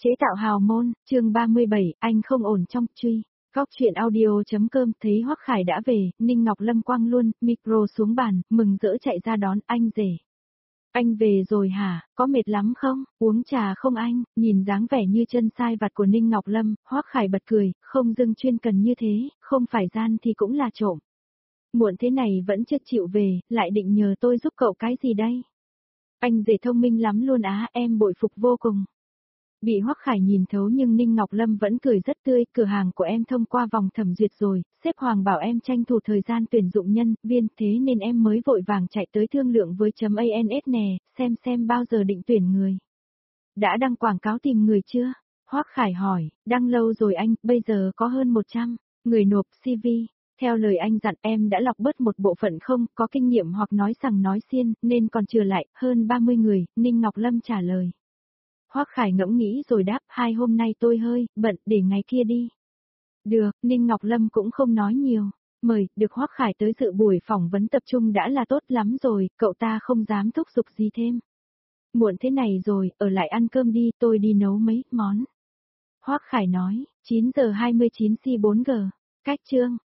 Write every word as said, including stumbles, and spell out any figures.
Chế tạo hào môn, chương ba mươi bảy, anh không ổn trong truy. Góc chuyện audio.com thấy Hoắc Khải đã về, Ninh Ngọc Lâm quăng luôn, micro xuống bàn, mừng rỡ chạy ra đón anh rể. Anh về rồi hả, có mệt lắm không, uống trà không anh, nhìn dáng vẻ như chân sai vặt của Ninh Ngọc Lâm, Hoắc Khải bật cười, không dưng chuyên cần như thế, không phải gian thì cũng là trộm. Muộn thế này vẫn chưa chịu về, lại định nhờ tôi giúp cậu cái gì đây? Anh rể thông minh lắm luôn á, em bội phục vô cùng. Bị Hoắc Khải nhìn thấu nhưng Ninh Ngọc Lâm vẫn cười rất tươi, cửa hàng của em thông qua vòng thẩm duyệt rồi, sếp Hoàng bảo em tranh thủ thời gian tuyển dụng nhân viên, thế nên em mới vội vàng chạy tới thương lượng với chấm a en ét nè, xem xem bao giờ định tuyển người. Đã đăng quảng cáo tìm người chưa? Hoắc Khải hỏi, đăng lâu rồi anh, bây giờ có hơn một trăm người nộp xê vê. Theo lời anh dặn em đã lọc bớt một bộ phận không có kinh nghiệm hoặc nói sằng nói xiên, nên còn chừa lại, hơn ba mươi người, Ninh Ngọc Lâm trả lời. Hoắc Khải ngẫm nghĩ rồi đáp, hai hôm nay tôi hơi bận, để ngày kia đi. Được, Ninh Ngọc Lâm cũng không nói nhiều. Mời, được Hoắc Khải tới dự buổi phỏng vấn tập trung đã là tốt lắm rồi, cậu ta không dám thúc giục gì thêm. Muộn thế này rồi, ở lại ăn cơm đi, tôi đi nấu mấy món. Hoắc Khải nói, chín giờ hai mươi chín xê bốn giê. Cách chương.